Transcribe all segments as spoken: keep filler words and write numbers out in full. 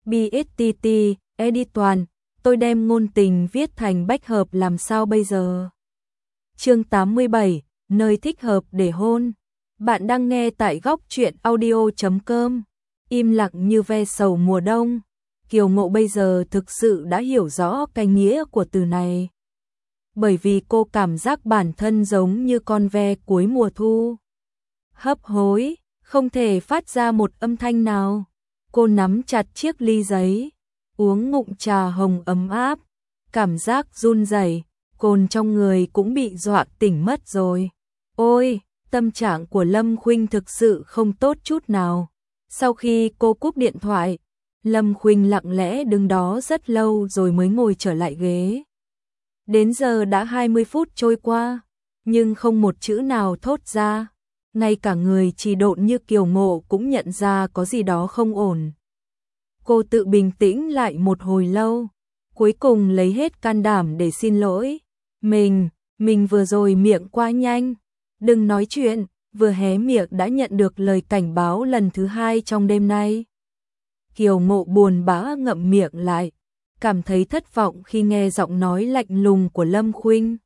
bê ét tê tê, edit toàn, tôi đem ngôn tình viết thành bách hợp làm sao bây giờ? Chương tám mươi bảy, nơi thích hợp để hôn. Bạn đang nghe tại góc truyện audio chấm com. Im lặng như ve sầu mùa đông. Kiều Ngộ bây giờ thực sự đã hiểu rõ cái nghĩa của từ này. Bởi vì cô cảm giác bản thân giống như con ve cuối mùa thu. Hấp hối, không thể phát ra một âm thanh nào. Cô nắm chặt chiếc ly giấy, uống ngụm trà hồng ấm áp, cảm giác run rẩy, cồn trong người cũng bị dọa tỉnh mất rồi. Ôi, tâm trạng của Lâm Khuynh thực sự không tốt chút nào. Sau khi cô cúp điện thoại, Lâm Khuynh lặng lẽ đứng đó rất lâu rồi mới ngồi trở lại ghế. Đến giờ đã hai mươi phút trôi qua, nhưng không một chữ nào thốt ra. Ngay cả người trì độn như Kiều Ngộ cũng nhận ra có gì đó không ổn. Cô tự bình tĩnh lại một hồi lâu, cuối cùng lấy hết can đảm để xin lỗi. Mình, mình vừa rồi miệng quá nhanh, đừng nói chuyện, vừa hé miệng đã nhận được lời cảnh báo lần thứ hai trong đêm nay. Kiều Ngộ buồn bã ngậm miệng lại, cảm thấy thất vọng khi nghe giọng nói lạnh lùng của Lâm Khuynh.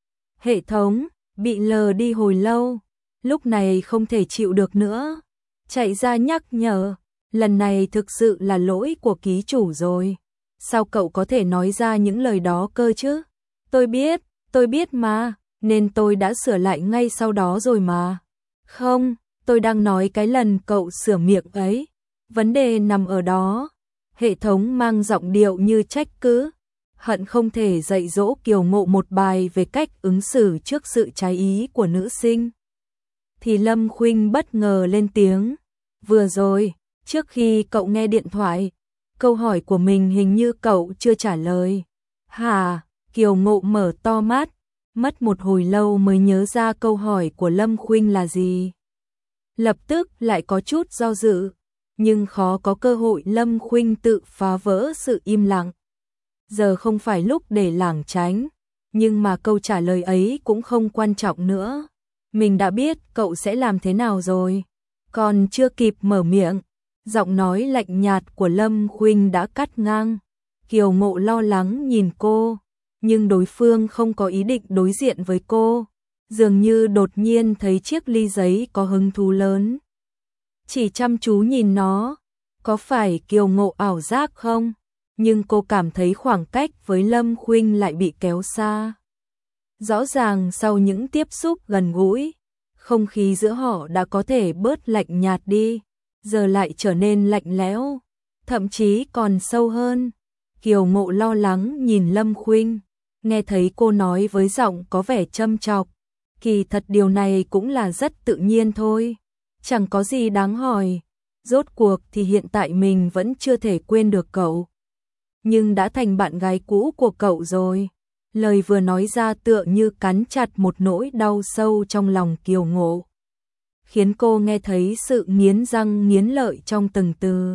Hệ thống bị lờ đi hồi lâu, lúc này không thể chịu được nữa, chạy ra nhắc nhở, lần này thực sự là lỗi của ký chủ rồi. Sao cậu có thể nói ra những lời đó cơ chứ? Tôi biết, tôi biết mà, nên tôi đã sửa lại ngay sau đó rồi mà. Không, tôi đang nói cái lần cậu sửa miệng ấy, vấn đề nằm ở đó. Hệ thống mang giọng điệu như trách cứ, hận không thể dạy dỗ Kiều Ngộ một bài về cách ứng xử trước sự trái ý của nữ sinh. Thì Lâm Khuynh bất ngờ lên tiếng, vừa rồi, trước khi cậu nghe điện thoại, câu hỏi của mình hình như cậu chưa trả lời. Hả? Kiều Ngộ mở to mắt, mất một hồi lâu mới nhớ ra câu hỏi của Lâm Khuynh là gì. Lập tức lại có chút do dự, nhưng khó có cơ hội Lâm Khuynh tự phá vỡ sự im lặng. Giờ không phải lúc để lảng tránh, nhưng mà câu trả lời ấy cũng không quan trọng nữa. Mình đã biết cậu sẽ làm thế nào rồi. Còn chưa kịp mở miệng, giọng nói lạnh nhạt của Lâm Khuynh đã cắt ngang. Kiều Ngộ lo lắng nhìn cô, nhưng đối phương không có ý định đối diện với cô, dường như đột nhiên thấy chiếc ly giấy có hứng thú lớn. Chỉ chăm chú nhìn nó, có phải Kiều Ngộ ảo giác không? Nhưng cô cảm thấy khoảng cách với Lâm Khuynh lại bị kéo xa. Rõ ràng sau những tiếp xúc gần gũi, không khí giữa họ đã có thể bớt lạnh nhạt đi, giờ lại trở nên lạnh lẽo, thậm chí còn sâu hơn. Kiều Ngộ lo lắng nhìn Lâm Khuynh, nghe thấy cô nói với giọng có vẻ châm chọc, kỳ thật điều này cũng là rất tự nhiên thôi, chẳng có gì đáng hỏi, rốt cuộc thì hiện tại mình vẫn chưa thể quên được cậu, nhưng đã thành bạn gái cũ của cậu rồi. Lời vừa nói ra tựa như cắn chặt một nỗi đau sâu trong lòng Kiều Ngộ, khiến cô nghe thấy sự nghiến răng nghiến lợi trong từng từ.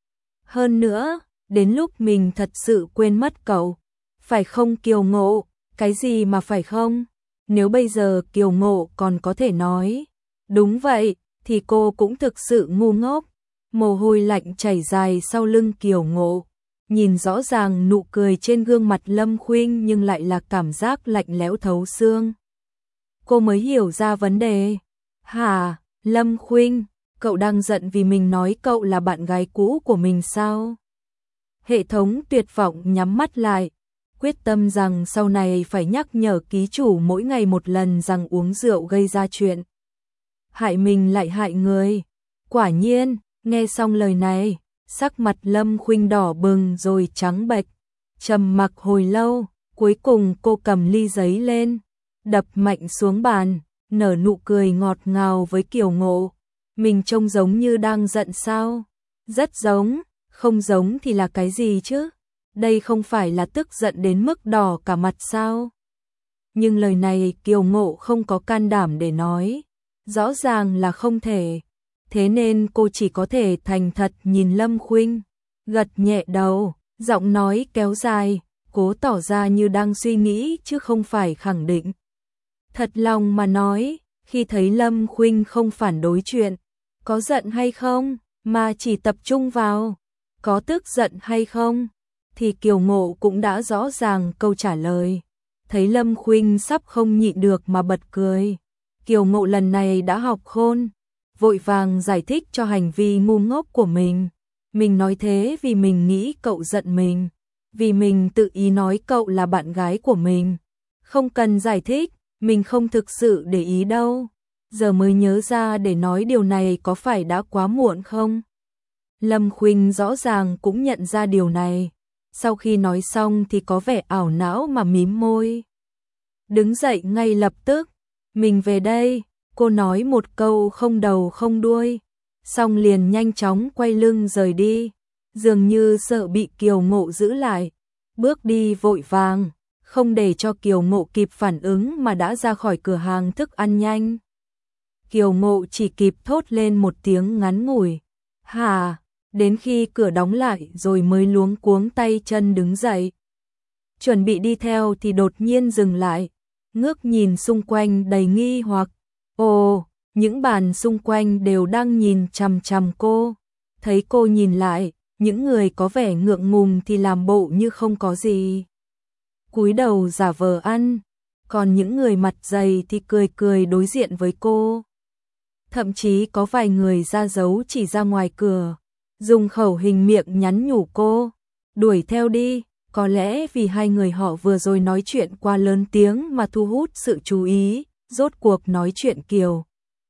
Hơn nữa, đến lúc mình thật sự quên mất cậu, phải không Kiều Ngộ? Cái gì mà phải không? Nếu bây giờ Kiều Ngộ còn có thể nói đúng vậy, thì cô cũng thực sự ngu ngốc. Mồ hôi lạnh chảy dài sau lưng Kiều Ngộ, nhìn rõ ràng nụ cười trên gương mặt Lâm Khuynh nhưng lại là cảm giác lạnh lẽo thấu xương. Cô mới hiểu ra vấn đề. Hả, Lâm Khuynh, cậu đang giận vì mình nói cậu là bạn gái cũ của mình sao? Hệ thống tuyệt vọng nhắm mắt lại, quyết tâm rằng sau này phải nhắc nhở ký chủ mỗi ngày một lần rằng uống rượu gây ra chuyện hại mình lại hại người. Quả nhiên, nghe xong lời này, sắc mặt Lâm Khuynh đỏ bừng rồi trắng bệch, trầm mặc hồi lâu, cuối cùng cô cầm ly giấy lên, đập mạnh xuống bàn, nở nụ cười ngọt ngào với Kiều Ngộ. Mình trông giống như đang giận sao? Rất giống, không giống thì là cái gì chứ? Đây không phải là tức giận đến mức đỏ cả mặt sao? Nhưng lời này Kiều Ngộ không có can đảm để nói, rõ ràng là không thể. Thế nên cô chỉ có thể thành thật nhìn Lâm Khuynh, gật nhẹ đầu, giọng nói kéo dài, cố tỏ ra như đang suy nghĩ chứ không phải khẳng định. Thật lòng mà nói, khi thấy Lâm Khuynh không phản đối chuyện, có giận hay không, mà chỉ tập trung vào có tức giận hay không? Thì Kiều Ngộ cũng đã rõ ràng câu trả lời. Thấy Lâm Khuynh sắp không nhịn được mà bật cười. Kiều Ngộ lần này đã học khôn, vội vàng giải thích cho hành vi ngu ngốc của mình. Mình nói thế vì mình nghĩ cậu giận mình, vì mình tự ý nói cậu là bạn gái của mình. Không cần giải thích, mình không thực sự để ý đâu. Giờ mới nhớ ra để nói điều này có phải đã quá muộn không? Lâm Khuynh rõ ràng cũng nhận ra điều này. Sau khi nói xong thì có vẻ ảo não mà mím môi. Đứng dậy ngay lập tức. Mình về đây, cô nói một câu không đầu không đuôi. Xong liền nhanh chóng quay lưng rời đi. Dường như sợ bị Kiều Ngộ giữ lại. Bước đi vội vàng, không để cho Kiều Ngộ kịp phản ứng mà đã ra khỏi cửa hàng thức ăn nhanh. Kiều Ngộ chỉ kịp thốt lên một tiếng ngắn ngủi. Hà, đến khi cửa đóng lại rồi mới luống cuống tay chân đứng dậy. Chuẩn bị đi theo thì đột nhiên dừng lại, ngước nhìn xung quanh đầy nghi hoặc. Ồ, những bàn xung quanh đều đang nhìn chằm chằm cô. Thấy cô nhìn lại, những người có vẻ ngượng ngùng thì làm bộ như không có gì, cúi đầu giả vờ ăn, còn những người mặt dày thì cười cười đối diện với cô. Thậm chí có vài người ra dấu chỉ ra ngoài cửa, dùng khẩu hình miệng nhắn nhủ cô, đuổi theo đi, có lẽ vì hai người họ vừa rồi nói chuyện quá lớn tiếng mà thu hút sự chú ý, rốt cuộc nói chuyện Kiều.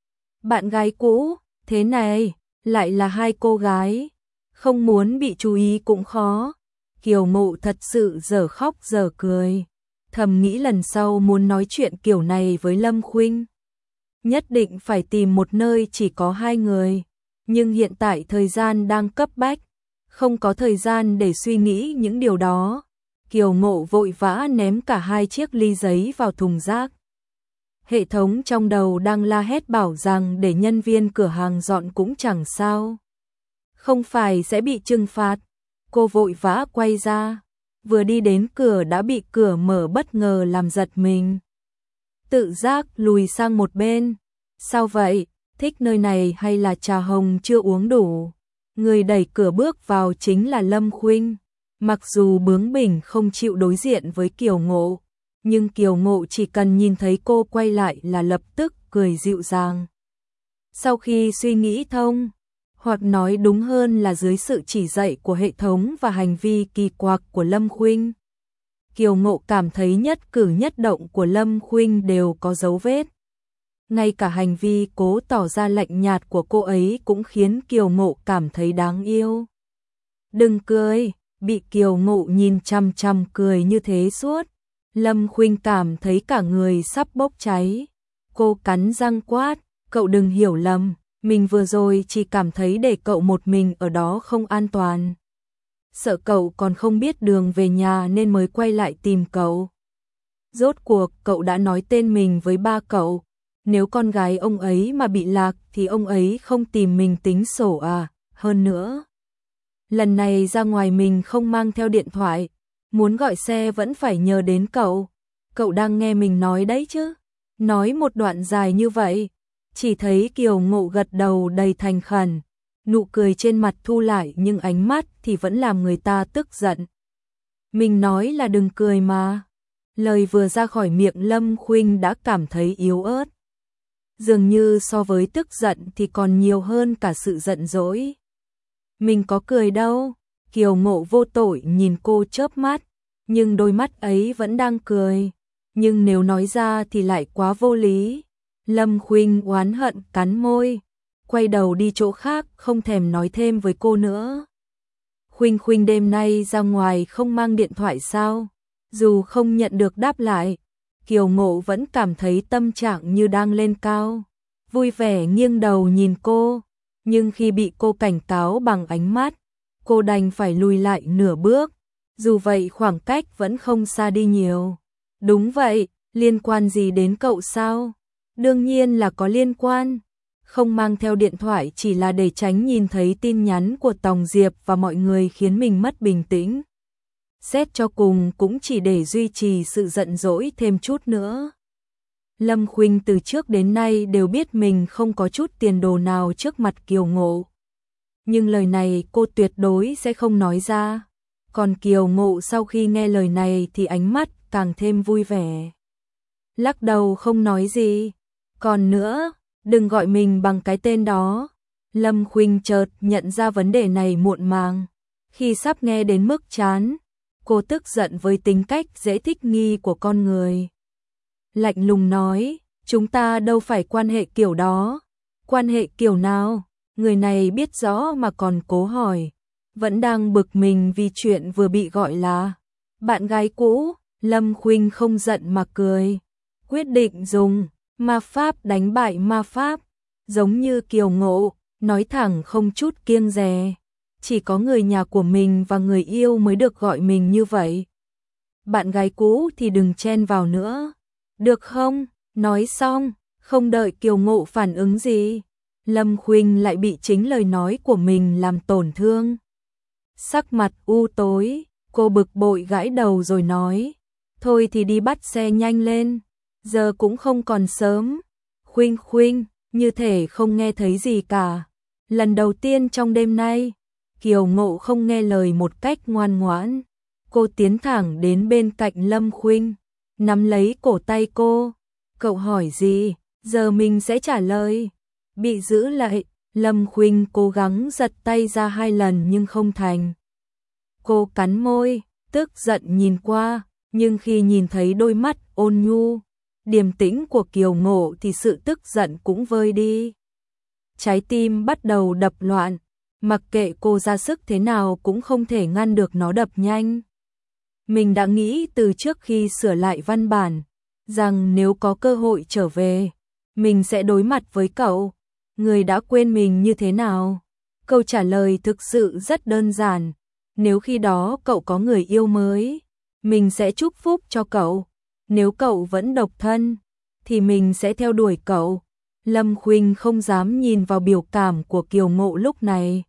Bạn gái cũ, thế này, lại là hai cô gái, không muốn bị chú ý cũng khó. Kiều Ngộ thật sự dở khóc dở cười, thầm nghĩ lần sau muốn nói chuyện kiểu này với Lâm Khuynh, nhất định phải tìm một nơi chỉ có hai người, nhưng hiện tại thời gian đang cấp bách, không có thời gian để suy nghĩ những điều đó. Kiều Ngộ vội vã ném cả hai chiếc ly giấy vào thùng rác. Hệ thống trong đầu đang la hét bảo rằng để nhân viên cửa hàng dọn cũng chẳng sao, không phải sẽ bị trừng phạt. Cô vội vã quay ra, vừa đi đến cửa đã bị cửa mở bất ngờ làm giật mình. Tự giác lùi sang một bên. Sao vậy, thích nơi này hay là trà hồng chưa uống đủ? Người đẩy cửa bước vào chính là Lâm Khuynh. Mặc dù bướng bỉnh không chịu đối diện với Kiều Ngộ, nhưng Kiều Ngộ chỉ cần nhìn thấy cô quay lại là lập tức cười dịu dàng. Sau khi suy nghĩ thông, hoặc nói đúng hơn là dưới sự chỉ dạy của hệ thống và hành vi kỳ quặc của Lâm Khuynh, Kiều Ngộ cảm thấy nhất cử nhất động của Lâm Khuynh đều có dấu vết. Ngay cả hành vi cố tỏ ra lạnh nhạt của cô ấy cũng khiến Kiều Ngộ cảm thấy đáng yêu. Đừng cười, bị Kiều Ngộ nhìn chằm chằm cười như thế suốt, Lâm Khuynh cảm thấy cả người sắp bốc cháy. Cô cắn răng quát, cậu đừng hiểu lầm, mình vừa rồi chỉ cảm thấy để cậu một mình ở đó không an toàn. Sợ cậu còn không biết đường về nhà nên mới quay lại tìm cậu. Rốt cuộc cậu đã nói tên mình với ba cậu, nếu con gái ông ấy mà bị lạc thì ông ấy không tìm mình tính sổ à, hơn nữa. Lần này ra ngoài mình không mang theo điện thoại, muốn gọi xe vẫn phải nhờ đến cậu. Cậu đang nghe mình nói đấy chứ? Nói một đoạn dài như vậy, chỉ thấy Kiều Ngộ gật đầu đầy thành khẩn, nụ cười trên mặt thu lại nhưng ánh mắt thì vẫn làm người ta tức giận. Mình nói là đừng cười mà. Lời vừa ra khỏi miệng Lâm Khuynh đã cảm thấy yếu ớt. Dường như so với tức giận thì còn nhiều hơn cả sự giận dỗi. Mình có cười đâu. Kiều Ngộ vô tội nhìn cô chớp mắt, nhưng đôi mắt ấy vẫn đang cười. Nhưng nếu nói ra thì lại quá vô lý. Lâm Khuynh oán hận cắn môi, quay đầu đi chỗ khác không thèm nói thêm với cô nữa. Khuynh Khuynh đêm nay ra ngoài không mang điện thoại sao? Dù không nhận được đáp lại, Kiều Ngộ vẫn cảm thấy tâm trạng như đang lên cao. Vui vẻ nghiêng đầu nhìn cô, nhưng khi bị cô cảnh cáo bằng ánh mắt, cô đành phải lùi lại nửa bước. Dù vậy khoảng cách vẫn không xa đi nhiều. Đúng vậy, liên quan gì đến cậu sao? Đương nhiên là có liên quan. Không mang theo điện thoại chỉ là để tránh nhìn thấy tin nhắn của Tòng Diệp và mọi người khiến mình mất bình tĩnh. Xét cho cùng cũng chỉ để duy trì sự giận dỗi thêm chút nữa. Lâm Khuynh từ trước đến nay đều biết mình không có chút tiền đồ nào trước mặt Kiều Ngộ. nhưng lời này cô tuyệt đối sẽ không nói ra. Còn Kiều Ngộ sau khi nghe lời này thì ánh mắt càng thêm vui vẻ. Lắc đầu không nói gì. Còn nữa, đừng gọi mình bằng cái tên đó. Lâm Khuynh chợt nhận ra vấn đề này muộn màng. Khi sắp nghe đến mức chán, cô tức giận với tính cách dễ thích nghi của con người. Lạnh lùng nói, chúng ta đâu phải quan hệ kiểu đó. Quan hệ kiểu nào? Người này biết rõ mà còn cố hỏi. Vẫn đang bực mình vì chuyện vừa bị gọi là bạn gái cũ. Lâm Khuynh không giận mà cười. Quyết định dùng ma pháp đánh bại ma pháp. Giống như Kiều Ngộ, nói thẳng không chút kiêng dè. Chỉ có người nhà của mình và người yêu mới được gọi mình như vậy. Bạn gái cũ thì đừng chen vào nữa. Được không? Nói xong, không đợi Kiều Ngộ phản ứng gì, Lâm Khuynh lại bị chính lời nói của mình làm tổn thương. Sắc mặt u tối, cô bực bội gãi đầu rồi nói, thôi thì đi bắt xe nhanh lên, giờ cũng không còn sớm. Khuynh Khuynh, như thể không nghe thấy gì cả. Lần đầu tiên trong đêm nay, Kiều Ngộ không nghe lời một cách ngoan ngoãn. Cô tiến thẳng đến bên cạnh Lâm Khuynh, nắm lấy cổ tay cô. Cậu hỏi gì, giờ mình sẽ trả lời. Bị giữ lại, Lâm Khuynh cố gắng giật tay ra hai lần nhưng không thành. Cô cắn môi, tức giận nhìn qua, nhưng khi nhìn thấy đôi mắt ôn nhu, điềm tĩnh của Kiều Ngộ thì sự tức giận cũng vơi đi. Trái tim bắt đầu đập loạn, mặc kệ cô ra sức thế nào cũng không thể ngăn được nó đập nhanh. Mình đã nghĩ từ trước khi sửa lại văn bản, rằng nếu có cơ hội trở về, mình sẽ đối mặt với cậu. Người đã quên mình như thế nào? Câu trả lời thực sự rất đơn giản. Nếu khi đó cậu có người yêu mới, mình sẽ chúc phúc cho cậu. Nếu cậu vẫn độc thân, thì mình sẽ theo đuổi cậu. Lâm Khuynh không dám nhìn vào biểu cảm của Kiều Ngộ lúc này.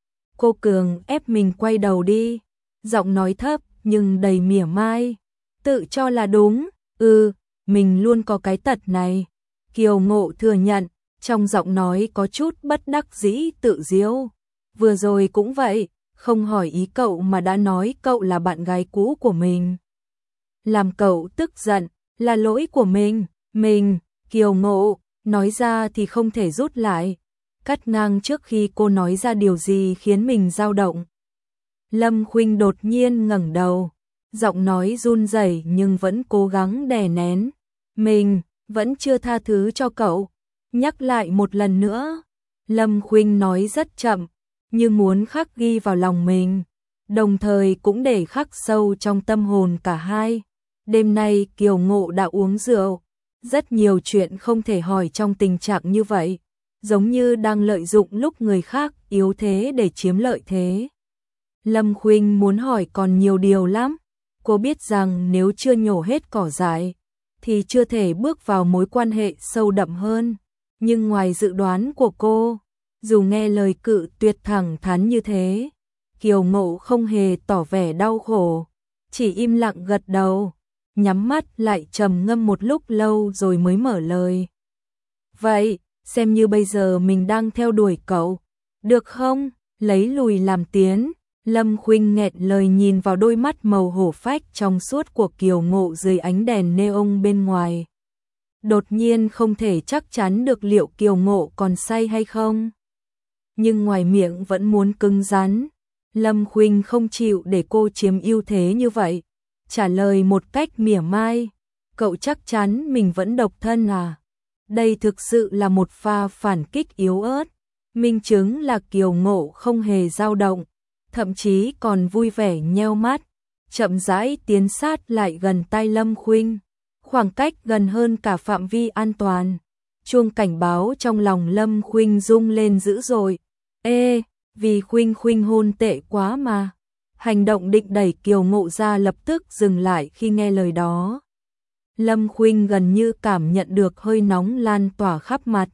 Cô cường ép mình quay đầu đi, giọng nói thấp nhưng đầy mỉa mai. Tự cho là đúng, ừ, mình luôn có cái tật này. Kiều Ngộ thừa nhận, trong giọng nói có chút bất đắc dĩ tự diễu. Vừa rồi cũng vậy, không hỏi ý cậu mà đã nói cậu là bạn gái cũ của mình. Làm cậu tức giận, là lỗi của mình, mình, Kiều Ngộ, nói ra thì không thể rút lại. Cắt ngang trước khi cô nói ra điều gì khiến mình dao động. Lâm Khuynh đột nhiên ngẩng đầu, giọng nói run rẩy nhưng vẫn cố gắng đè nén. Mình vẫn chưa tha thứ cho cậu. Nhắc lại một lần nữa. Lâm Khuynh nói rất chậm, như muốn khắc ghi vào lòng mình, đồng thời cũng để khắc sâu trong tâm hồn cả hai. Đêm nay Kiều Ngộ đã uống rượu, rất nhiều chuyện không thể hỏi trong tình trạng như vậy, giống như đang lợi dụng lúc người khác yếu thế để chiếm lợi thế. Lâm Khuynh muốn hỏi còn nhiều điều lắm. Cô biết rằng nếu chưa nhổ hết cỏ dại, thì chưa thể bước vào mối quan hệ sâu đậm hơn. Nhưng ngoài dự đoán của cô, dù nghe lời cự tuyệt thẳng thắn như thế, Kiều Ngộ không hề tỏ vẻ đau khổ, chỉ im lặng gật đầu, nhắm mắt lại trầm ngâm một lúc lâu rồi mới mở lời. Vậy, xem như bây giờ mình đang theo đuổi cậu, được không? Lấy lùi làm tiến. Lâm Khuynh nghẹn lời nhìn vào đôi mắt màu hổ phách trong suốt của Kiều Ngộ dưới ánh đèn neon bên ngoài. Đột nhiên không thể chắc chắn được liệu Kiều Ngộ còn say hay không. Nhưng ngoài miệng vẫn muốn cứng rắn. Lâm Khuynh không chịu để cô chiếm ưu thế như vậy. Trả lời một cách mỉa mai. Cậu chắc chắn mình vẫn độc thân à? Đây thực sự là một pha phản kích yếu ớt. Minh chứng là Kiều Ngộ không hề dao động, thậm chí còn vui vẻ nheo mắt, chậm rãi tiến sát lại gần tai Lâm Khuynh, khoảng cách gần hơn cả phạm vi an toàn. Chuông cảnh báo trong lòng Lâm Khuynh rung lên dữ dội. Ê, vì Khuynh Khuynh hôn tệ quá mà. Hành động định đẩy Kiều Ngộ ra lập tức dừng lại khi nghe lời đó. Lâm Khuynh gần như cảm nhận được hơi nóng lan tỏa khắp mặt,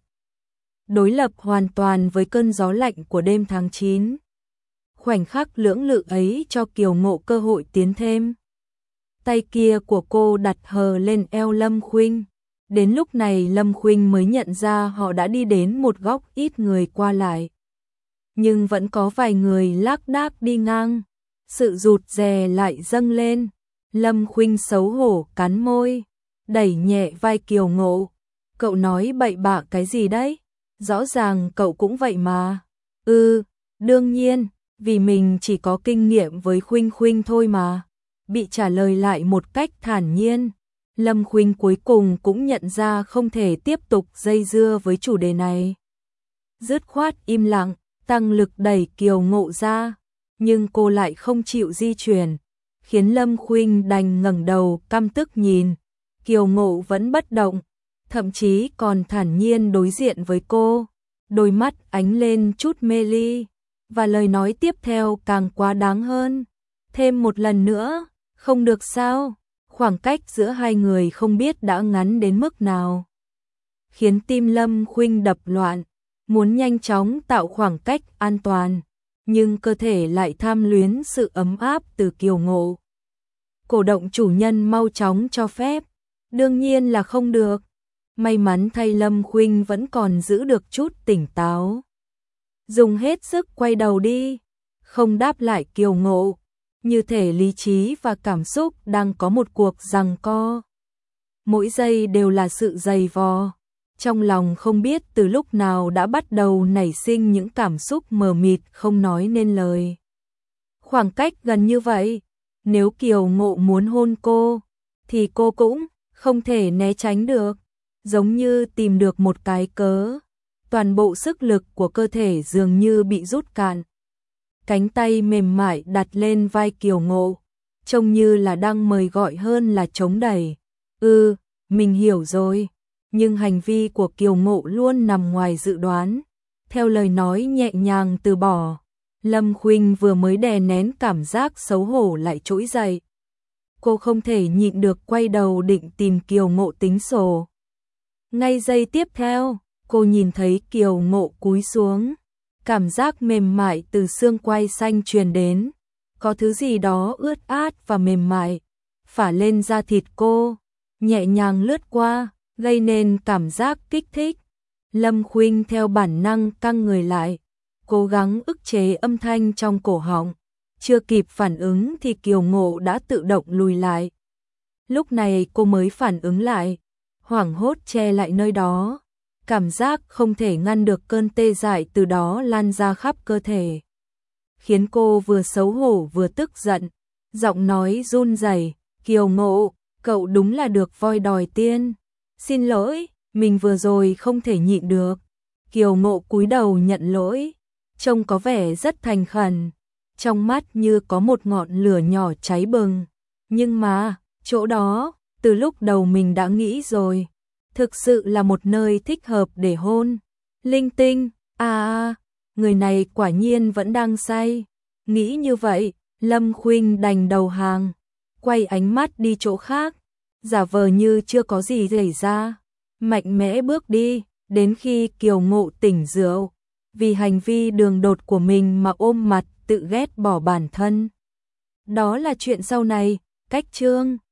đối lập hoàn toàn với cơn gió lạnh của đêm tháng chín. Khoảnh khắc lưỡng lự ấy cho Kiều Ngộ cơ hội tiến thêm. Tay kia của cô đặt hờ lên eo Lâm Khuynh. Đến lúc này Lâm Khuynh mới nhận ra họ đã đi đến một góc ít người qua lại. nhưng vẫn có vài người lác đác đi ngang. Sự rụt rè lại dâng lên. Lâm Khuynh xấu hổ cắn môi, đẩy nhẹ vai Kiều Ngộ. Cậu nói bậy bạ cái gì đấy? Rõ ràng cậu cũng vậy mà. Ừ, đương nhiên, vì mình chỉ có kinh nghiệm với Khuynh Khuynh thôi mà. Bị trả lời lại một cách thản nhiên. Lâm Khuynh cuối cùng cũng nhận ra không thể tiếp tục dây dưa với chủ đề này. Dứt khoát im lặng, tăng lực đẩy Kiều Ngộ ra, nhưng cô lại không chịu di chuyển, khiến Lâm Khuynh đành ngẩng đầu căm tức nhìn. Kiều Ngộ vẫn bất động, thậm chí còn thản nhiên đối diện với cô, đôi mắt ánh lên chút mê ly, và lời nói tiếp theo càng quá đáng hơn. Thêm một lần nữa, không được sao? Khoảng cách giữa hai người không biết đã ngắn đến mức nào, khiến tim Lâm Khuynh đập loạn, muốn nhanh chóng tạo khoảng cách an toàn, nhưng cơ thể lại tham luyến sự ấm áp từ Kiều Ngộ. Cổ động chủ nhân mau chóng cho phép, đương nhiên là không được. May mắn thay Lâm Khuynh vẫn còn giữ được chút tỉnh táo. Dùng hết sức quay đầu đi, không đáp lại Kiều Ngộ, như thể lý trí và cảm xúc đang có một cuộc giằng co. Mỗi giây đều là sự dày vò. Trong lòng không biết từ lúc nào đã bắt đầu nảy sinh những cảm xúc mờ mịt không nói nên lời. Khoảng cách gần như vậy, nếu Kiều Ngộ muốn hôn cô, thì cô cũng không thể né tránh được, giống như tìm được một cái cớ. Toàn bộ sức lực của cơ thể dường như bị rút cạn. Cánh tay mềm mại đặt lên vai Kiều Ngộ, trông như là đang mời gọi hơn là chống đẩy. Ừ, mình hiểu rồi. Nhưng hành vi của Kiều Ngộ luôn nằm ngoài dự đoán. Theo lời nói nhẹ nhàng từ bỏ, Lâm Khuynh vừa mới đè nén cảm giác xấu hổ lại trỗi dậy. Cô không thể nhịn được quay đầu định tìm Kiều Ngộ tính sổ. Ngay giây tiếp theo, cô nhìn thấy Kiều Ngộ cúi xuống. Cảm giác mềm mại từ xương quai xanh truyền đến. Có thứ gì đó ướt át và mềm mại phả lên da thịt cô, nhẹ nhàng lướt qua, gây nên cảm giác kích thích. Lâm Khuynh theo bản năng căng người lại, cố gắng ức chế âm thanh trong cổ họng. Chưa kịp phản ứng thì Kiều Ngộ đã tự động lùi lại. Lúc này cô mới phản ứng lại, hoảng hốt che lại nơi đó. Cảm giác không thể ngăn được cơn tê dại từ đó lan ra khắp cơ thể, khiến cô vừa xấu hổ vừa tức giận. Giọng nói run rẩy, Kiều Ngộ, cậu đúng là được voi đòi tiên. Xin lỗi, mình vừa rồi không thể nhịn được. Kiều Ngộ cúi đầu nhận lỗi, trông có vẻ rất thành khẩn, trong mắt như có một ngọn lửa nhỏ cháy bừng. Nhưng mà, chỗ đó, từ lúc đầu mình đã nghĩ rồi, thực sự là một nơi thích hợp để hôn. Linh tinh, à, người này quả nhiên vẫn đang say. Nghĩ như vậy, Lâm Khuynh đành đầu hàng, quay ánh mắt đi chỗ khác, giả vờ như chưa có gì xảy ra, mạnh mẽ bước đi, đến khi Kiều Ngộ tỉnh rượu, vì hành vi đường đột của mình mà ôm mặt tự ghét bỏ bản thân. Đó là chuyện sau này, cách chương